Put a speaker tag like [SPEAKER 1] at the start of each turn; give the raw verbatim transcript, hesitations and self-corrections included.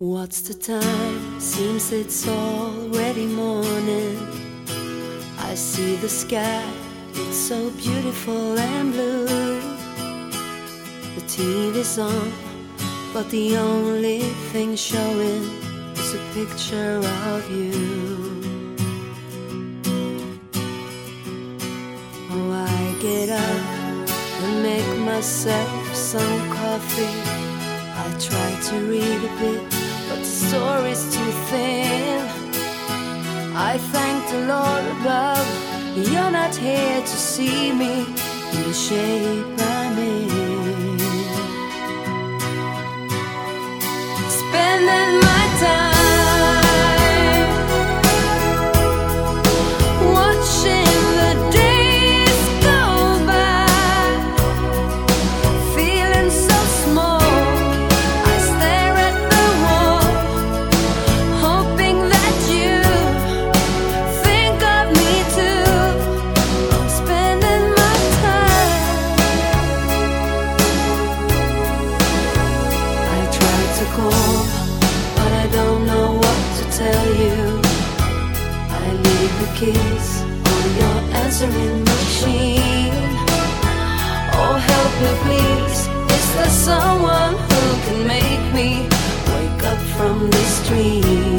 [SPEAKER 1] What's the time? Seems it's already morning. I see the sky, it's so beautiful and blue. The T V's on, but the only thing showing is a picture of you. Oh, I get up and make myself some coffee. I try to read a bit, but the story's too thin. I thank the Lord above, you're not here to see me in the shape I'm in. Spending my time watching the days go by, feeling so small. I stare at the wall, hoping that you think of me too. I'm spending my time. I try to call, but I don't know what to tell you. I leave the keys on your answering machine. Oh, help me please, is there someone who can make me wake up from this dream?